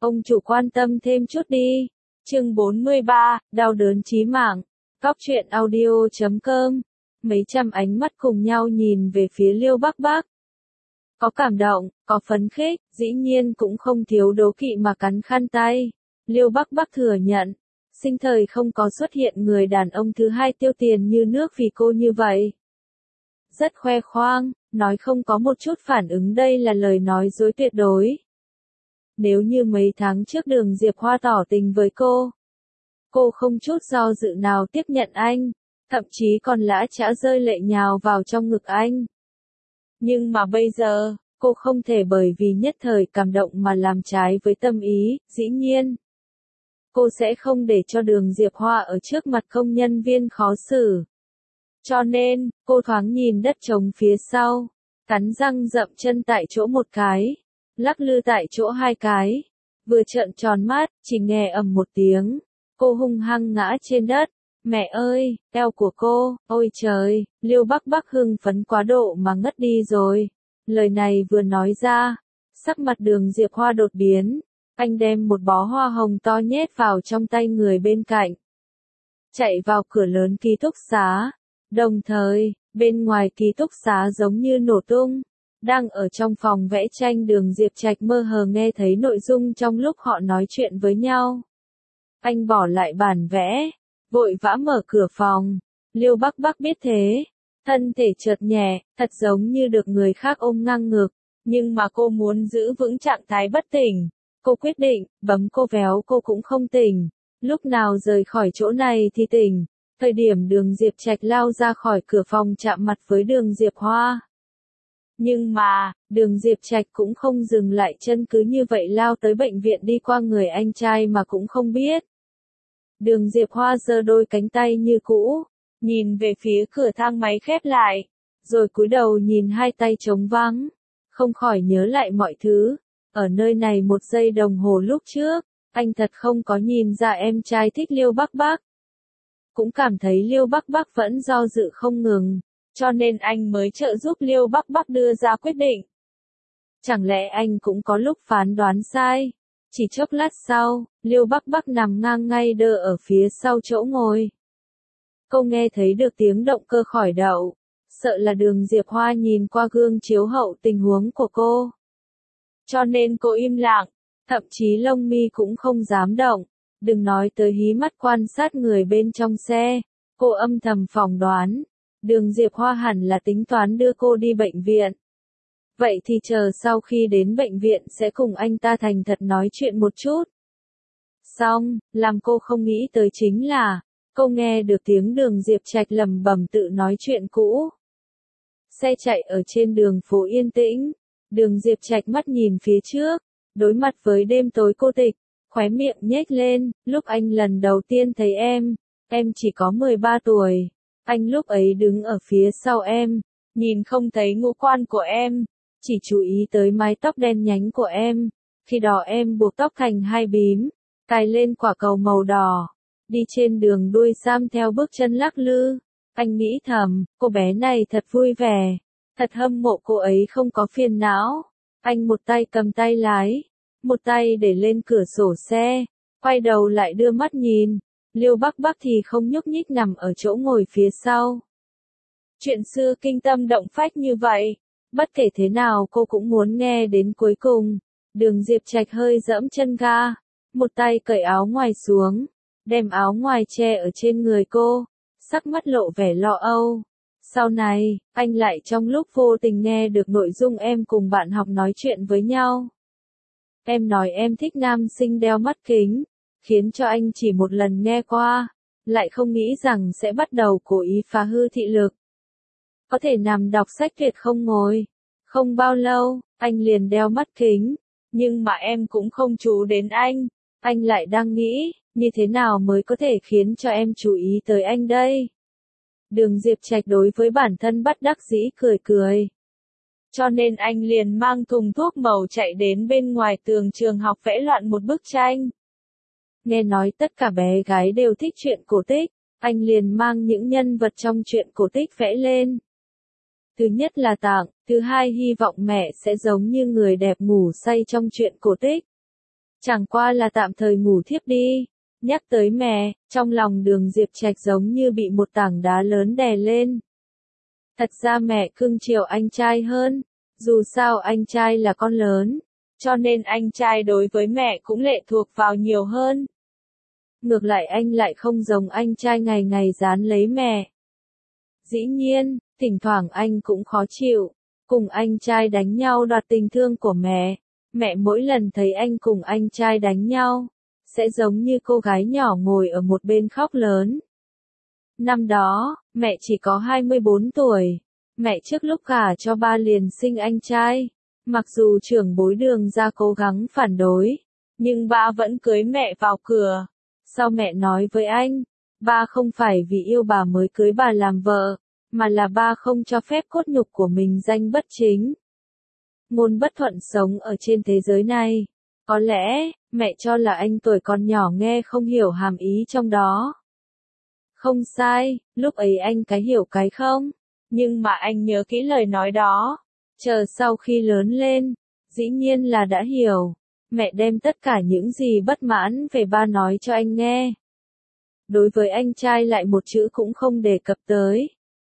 Ông chủ quan tâm thêm chút đi. Chương 43, đau đớn chí mạng. Cóc truyện audio.com. Mấy trăm ánh mắt cùng nhau nhìn về phía Liêu Bắc Bắc. Có cảm động, có phấn khích, dĩ nhiên cũng không thiếu đố kỵ mà cắn khăn tay. Liêu Bắc Bắc thừa nhận, sinh thời không có xuất hiện người đàn ông thứ hai tiêu tiền như nước vì cô như vậy. Rất khoe khoang, nói không có một chút phản ứng đây là lời nói dối tuyệt đối. Nếu như mấy tháng trước Đường Diệp Hoa tỏ tình với cô không chút do dự nào tiếp nhận anh, thậm chí còn lã chã rơi lệ nhào vào trong ngực anh. Nhưng mà bây giờ, cô không thể bởi vì nhất thời cảm động mà làm trái với tâm ý, dĩ nhiên. Cô sẽ không để cho Đường Diệp Hoa ở trước mặt công nhân viên khó xử. Cho nên, cô thoáng nhìn đất trống phía sau, cắn răng dậm chân tại chỗ một cái, lắc lư tại chỗ hai cái, vừa trợn tròn mắt, chỉ nghe ầm một tiếng, cô hung hăng ngã trên đất. Mẹ ơi, eo của cô, ôi trời, Liêu Bắc Bắc hưng phấn quá độ mà ngất đi rồi. Lời này vừa nói ra, sắc mặt Đường Diệp Hoa đột biến, anh đem một bó hoa hồng to nhét vào trong tay người bên cạnh. Chạy vào cửa lớn ký túc xá, đồng thời, bên ngoài ký túc xá giống như nổ tung. Đang ở trong phòng vẽ tranh Đường Diệp Trạch mơ hồ nghe thấy nội dung trong lúc họ nói chuyện với nhau. Anh bỏ lại bản vẽ, vội vã mở cửa phòng. Liêu Bắc Bắc biết thế, thân thể chợt nhẹ, thật giống như được người khác ôm ngang ngực, nhưng mà cô muốn giữ vững trạng thái bất tỉnh. Cô quyết định, bấm cô véo cô cũng không tỉnh, lúc nào rời khỏi chỗ này thì tỉnh. Thời điểm Đường Diệp Trạch lao ra khỏi cửa phòng chạm mặt với Đường Diệp Hoa. Nhưng mà, Đường Diệp Trạch cũng không dừng lại chân cứ như vậy lao tới bệnh viện đi qua người anh trai mà cũng không biết. Đường Diệp Hoa giơ đôi cánh tay như cũ, nhìn về phía cửa thang máy khép lại, rồi cúi đầu nhìn hai tay trống vắng, không khỏi nhớ lại mọi thứ. Ở nơi này một giây đồng hồ lúc trước, anh thật không có nhìn ra em trai thích Liêu Bắc Bắc. Cũng cảm thấy Liêu Bắc Bắc vẫn do dự không ngừng, cho nên anh mới trợ giúp Liêu Bắc Bắc đưa ra quyết định. Chẳng lẽ anh cũng có lúc phán đoán sai? Chỉ chốc lát sau, Liêu Bắc Bắc nằm ngang ngay đơ ở phía sau chỗ ngồi. Cô nghe thấy được tiếng động cơ khởi động, sợ là Đường Diệp Hoa nhìn qua gương chiếu hậu tình huống của cô. Cho nên cô im lặng, thậm chí lông mi cũng không dám động, đừng nói tới hí mắt quan sát người bên trong xe. Cô âm thầm phỏng đoán, Đường Diệp Hoa hẳn là tính toán đưa cô đi bệnh viện. Vậy thì chờ sau khi đến bệnh viện sẽ cùng anh ta thành thật nói chuyện một chút. Xong, làm cô không nghĩ tới chính là, cô nghe được tiếng Đường Diệp Trạch lẩm bẩm tự nói chuyện cũ. Xe chạy ở trên đường phố yên tĩnh, Đường Diệp Trạch mắt nhìn phía trước, đối mặt với đêm tối cô tịch, khóe miệng nhếch lên. Lúc anh lần đầu tiên thấy em chỉ có 13 tuổi. Anh lúc ấy đứng ở phía sau em, nhìn không thấy ngũ quan của em, chỉ chú ý tới mái tóc đen nhánh của em. Khi đó em buộc tóc thành hai bím, cài lên quả cầu màu đỏ, đi trên đường đuôi sam theo bước chân lắc lư. Anh nghĩ thầm, cô bé này thật vui vẻ, thật hâm mộ cô ấy không có phiền não. Anh một tay cầm tay lái, một tay để lên cửa sổ xe, quay đầu lại đưa mắt nhìn. Liêu Bắc Bắc thì không nhúc nhích nằm ở chỗ ngồi phía sau. Chuyện xưa kinh tâm động phách như vậy, bất kể thế nào cô cũng muốn nghe đến cuối cùng. Đường Diệp Trạch hơi giẫm chân ga, một tay cởi áo ngoài xuống, đem áo ngoài che ở trên người cô, sắc mắt lộ vẻ lo âu. Sau này, anh lại trong lúc vô tình nghe được nội dung em cùng bạn học nói chuyện với nhau. Em nói em thích nam sinh đeo mắt kính, khiến cho anh chỉ một lần nghe qua, lại không nghĩ rằng sẽ bắt đầu cố ý phá hư thị lực. Có thể nằm đọc sách tuyệt không ngồi. Không bao lâu, anh liền đeo mắt kính, nhưng mà em cũng không chú đến anh lại đang nghĩ, như thế nào mới có thể khiến cho em chú ý tới anh đây. Đường Diệp Trạch đối với bản thân bất đắc dĩ cười cười. Cho nên anh liền mang thùng thuốc màu chạy đến bên ngoài tường trường học vẽ loạn một bức tranh. Nghe nói tất cả bé gái đều thích chuyện cổ tích, anh liền mang những nhân vật trong chuyện cổ tích vẽ lên. Thứ nhất là Tạng, thứ hai hy vọng mẹ sẽ giống như người đẹp ngủ say trong chuyện cổ tích. Chẳng qua là tạm thời ngủ thiếp đi. Nhắc tới mẹ, trong lòng Đường Diệp Trạch giống như bị một tảng đá lớn đè lên. Thật ra mẹ cưng chiều anh trai hơn, dù sao anh trai là con lớn, cho nên anh trai đối với mẹ cũng lệ thuộc vào nhiều hơn. Ngược lại anh lại không giống anh trai ngày ngày dán lấy mẹ. Dĩ nhiên, thỉnh thoảng anh cũng khó chịu, cùng anh trai đánh nhau đoạt tình thương của mẹ. Mẹ mỗi lần thấy anh cùng anh trai đánh nhau, sẽ giống như cô gái nhỏ ngồi ở một bên khóc lớn. Năm đó, mẹ chỉ có 24 tuổi. Mẹ trước lúc gả cho ba liền sinh anh trai. Mặc dù trưởng bối Đường ra cố gắng phản đối, nhưng ba vẫn cưới mẹ vào cửa. Sau mẹ nói với anh, ba không phải vì yêu bà mới cưới bà làm vợ, mà là ba không cho phép cốt nhục của mình danh bất chính. Ngôn bất thuận sống ở trên thế giới này. Có lẽ, mẹ cho là anh tuổi còn nhỏ nghe không hiểu hàm ý trong đó. Không sai, lúc ấy anh cái hiểu cái không. Nhưng mà anh nhớ kỹ lời nói đó. Chờ sau khi lớn lên, dĩ nhiên là đã hiểu. Mẹ đem tất cả những gì bất mãn về ba nói cho anh nghe. Đối với anh trai lại một chữ cũng không đề cập tới.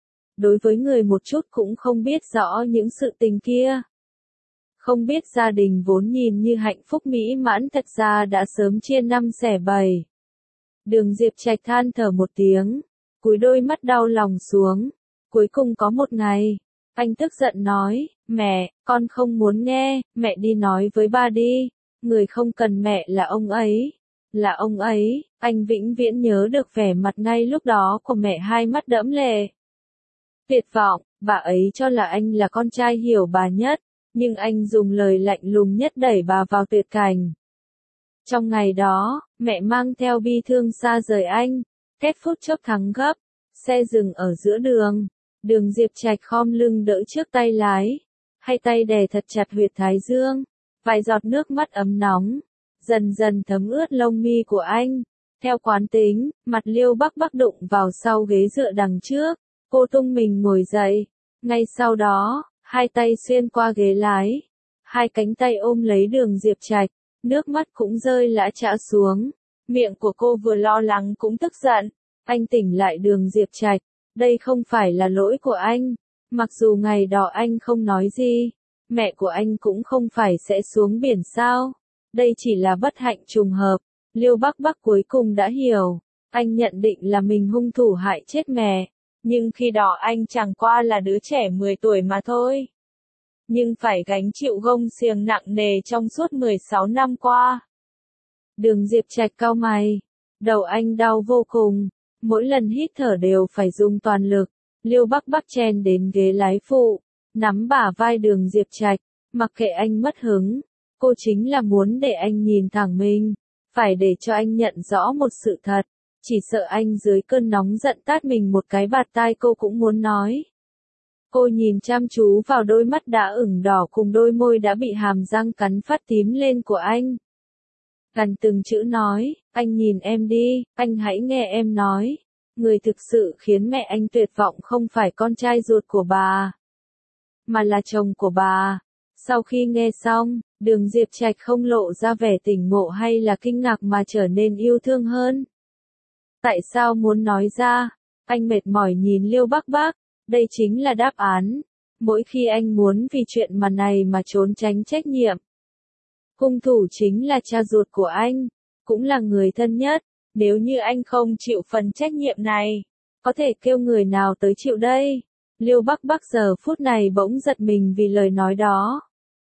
Đối với người một chút cũng không biết rõ những sự tình kia. Không biết gia đình vốn nhìn như hạnh phúc mỹ mãn thật ra đã sớm chia năm xẻ bảy. Đường Diệp Trạch than thở một tiếng, cúi đôi mắt đau lòng xuống. Cuối cùng có một ngày, anh tức giận nói, mẹ, con không muốn nghe, mẹ đi nói với ba đi. Người không cần mẹ là ông ấy. Là ông ấy, anh vĩnh viễn nhớ được vẻ mặt ngay lúc đó của mẹ, hai mắt đẫm lệ. Tuyệt vọng, bà ấy cho là anh là con trai hiểu bà nhất, nhưng anh dùng lời lạnh lùng nhất đẩy bà vào tuyệt cảnh. Trong ngày đó, mẹ mang theo bi thương xa rời anh, kết phút chốc thắng gấp, xe dừng ở giữa đường. Đường Diệp Trạch khom lưng đỡ trước tay lái, hai tay đè thật chặt huyệt thái dương, vài giọt nước mắt ấm nóng, dần dần thấm ướt lông mi của anh. Theo quán tính, mặt Liêu Bắc Bắc đụng vào sau ghế dựa đằng trước, cô tung mình ngồi dậy, ngay sau đó, hai tay xuyên qua ghế lái, hai cánh tay ôm lấy Đường Diệp Trạch, nước mắt cũng rơi lã chã xuống, miệng của cô vừa lo lắng cũng tức giận. Anh tỉnh lại Đường Diệp Trạch, đây không phải là lỗi của anh, mặc dù ngày đó anh không nói gì, mẹ của anh cũng không phải sẽ xuống biển sao, đây chỉ là bất hạnh trùng hợp. Liêu Bắc Bắc cuối cùng đã hiểu, anh nhận định là mình hung thủ hại chết mẹ, nhưng khi đó anh chẳng qua là đứa trẻ 10 tuổi mà thôi. Nhưng phải gánh chịu gông xiềng nặng nề trong suốt 16 năm qua. Đường Diệp Trạch cau mày, đầu anh đau vô cùng, mỗi lần hít thở đều phải dùng toàn lực. Liêu Bắc Bắc chen đến ghế lái phụ, nắm bả vai Đường Diệp Trạch, mặc kệ anh mất hứng, cô chính là muốn để anh nhìn thẳng mình, phải để cho anh nhận rõ một sự thật, chỉ sợ anh dưới cơn nóng giận tát mình một cái bạt tai cô cũng muốn nói. Cô nhìn chăm chú vào đôi mắt đã ửng đỏ cùng đôi môi đã bị hàm răng cắn phát tím lên của anh. Gần từng chữ nói, anh nhìn em đi, anh hãy nghe em nói. Người thực sự khiến mẹ anh tuyệt vọng không phải con trai ruột của bà, mà là chồng của bà. Sau khi nghe xong, Đường Diệp Trạch không lộ ra vẻ tỉnh ngộ hay là kinh ngạc mà trở nên yêu thương hơn. Tại sao muốn nói ra? Anh mệt mỏi nhìn Liêu Bắc Bắc, đây chính là đáp án. Mỗi khi anh muốn vì chuyện mà này mà trốn tránh trách nhiệm. Hung thủ chính là cha ruột của anh, cũng là người thân nhất. Nếu như anh không chịu phần trách nhiệm này, có thể kêu người nào tới chịu đây? Liêu Bắc Bắc giờ phút này bỗng giật mình vì lời nói đó.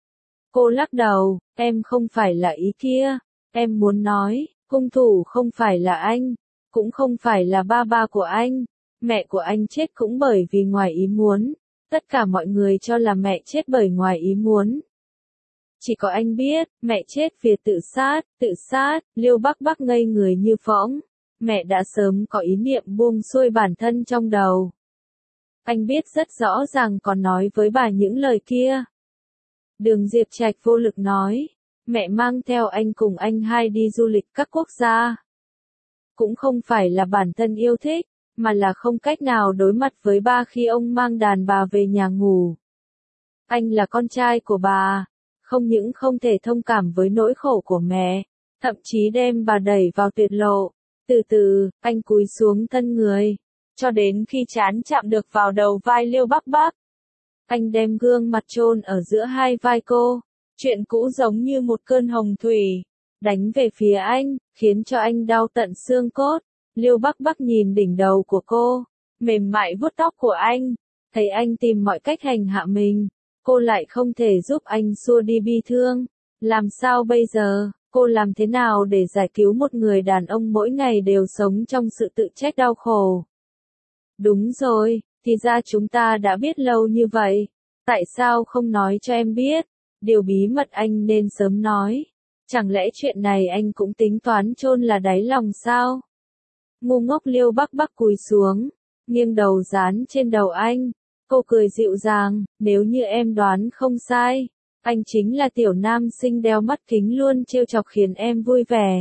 Cô lắc đầu, em không phải là ý kia, em muốn nói, hung thủ không phải là anh, cũng không phải là ba của anh, mẹ của anh chết cũng bởi vì ngoài ý muốn, tất cả mọi người cho là mẹ chết bởi ngoài ý muốn. Chỉ có anh biết, mẹ chết vì tự sát, Liêu Bắc Bắc ngây người như phỗng, mẹ đã sớm có ý niệm buông xuôi bản thân trong đầu. Anh biết rất rõ ràng còn nói với bà những lời kia. Đường Diệp Trạch vô lực nói, mẹ mang theo anh cùng anh hai đi du lịch các quốc gia. Cũng không phải là bản thân yêu thích, mà là không cách nào đối mặt với ba khi ông mang đàn bà về nhà ngủ. Anh là con trai của bà, không những không thể thông cảm với nỗi khổ của mẹ, thậm chí đem bà đẩy vào tuyệt lộ. Từ từ, anh cúi xuống thân người, cho đến khi trán chạm được vào đầu vai Liêu Bắc Bắc. Anh đem gương mặt chôn ở giữa hai vai cô, chuyện cũ giống như một cơn hồng thủy, đánh về phía anh, khiến cho anh đau tận xương cốt. Liêu Bắc Bắc nhìn đỉnh đầu của cô, mềm mại vuốt tóc của anh, thấy anh tìm mọi cách hành hạ mình, cô lại không thể giúp anh xua đi bi thương. Làm sao bây giờ, cô làm thế nào để giải cứu một người đàn ông mỗi ngày đều sống trong sự tự trách đau khổ? Đúng rồi, thì ra chúng ta đã biết lâu như vậy, tại sao không nói cho em biết? Điều bí mật anh nên sớm nói. Chẳng lẽ chuyện này anh cũng tính toán chôn là đáy lòng sao? Ngu ngốc Liêu Bắc Bắc cúi xuống, nghiêng đầu dán trên đầu anh. Cô cười dịu dàng, nếu như em đoán không sai, anh chính là tiểu nam sinh đeo mắt kính luôn trêu chọc khiến em vui vẻ.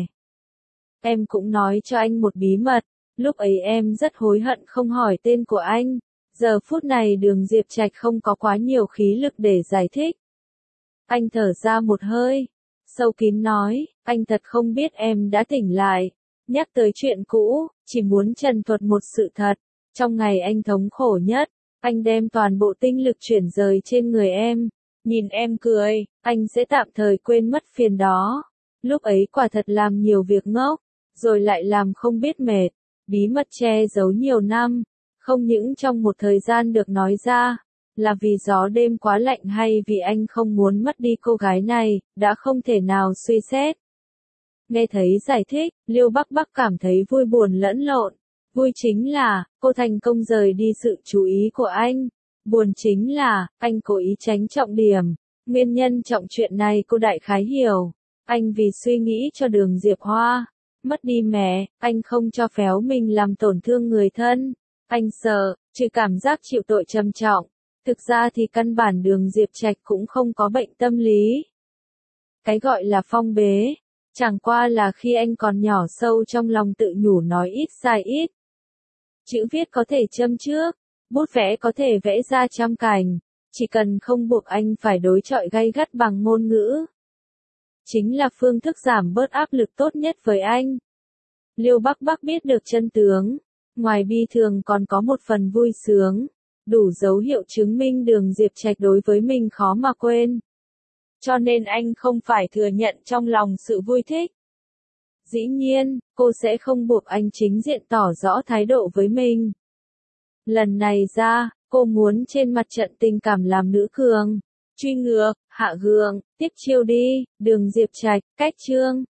Em cũng nói cho anh một bí mật, lúc ấy em rất hối hận không hỏi tên của anh. Giờ phút này Đường Diệp Trạch không có quá nhiều khí lực để giải thích. Anh thở ra một hơi, sâu kín nói, anh thật không biết em đã tỉnh lại. Nhắc tới chuyện cũ, chỉ muốn trần thuật một sự thật. Trong ngày anh thống khổ nhất, anh đem toàn bộ tinh lực chuyển rời trên người em. Nhìn em cười, anh sẽ tạm thời quên mất phiền đó. Lúc ấy quả thật làm nhiều việc ngốc, rồi lại làm không biết mệt. Bí mật che giấu nhiều năm, không những trong một thời gian được nói ra, là vì gió đêm quá lạnh hay vì anh không muốn mất đi cô gái này, đã không thể nào suy xét. Nghe thấy giải thích, Liêu Bắc Bắc cảm thấy vui buồn lẫn lộn. Vui chính là, cô thành công rời đi sự chú ý của anh. Buồn chính là, anh cố ý tránh trọng điểm. Nguyên nhân trọng chuyện này cô đại khái hiểu. Anh vì suy nghĩ cho Đường Diệp Hoa, mất đi mẹ, anh không cho phép mình làm tổn thương người thân. Anh sợ, trừ cảm giác chịu tội trầm trọng. Thực ra thì căn bản Đường Diệp Trạch cũng không có bệnh tâm lý. Cái gọi là phong bế, chẳng qua là khi anh còn nhỏ sâu trong lòng tự nhủ nói ít sai ít. Chữ viết có thể châm trước, bút vẽ có thể vẽ ra trăm cành, chỉ cần không buộc anh phải đối chọi gay gắt bằng ngôn ngữ. Chính là phương thức giảm bớt áp lực tốt nhất với anh. Liêu Bắc Bắc biết được chân tướng, ngoài bi thường còn có một phần vui sướng, đủ dấu hiệu chứng minh Đường Diệp Trạch đối với mình khó mà quên. Cho nên anh không phải thừa nhận trong lòng sự vui thích. Dĩ nhiên, cô sẽ không buộc anh chính diện tỏ rõ thái độ với mình. Lần này ra, cô muốn trên mặt trận tình cảm làm nữ cường, truy ngược, hạ gượng, tiếp chiêu đi, Đường Diệp Trạch, cách chương.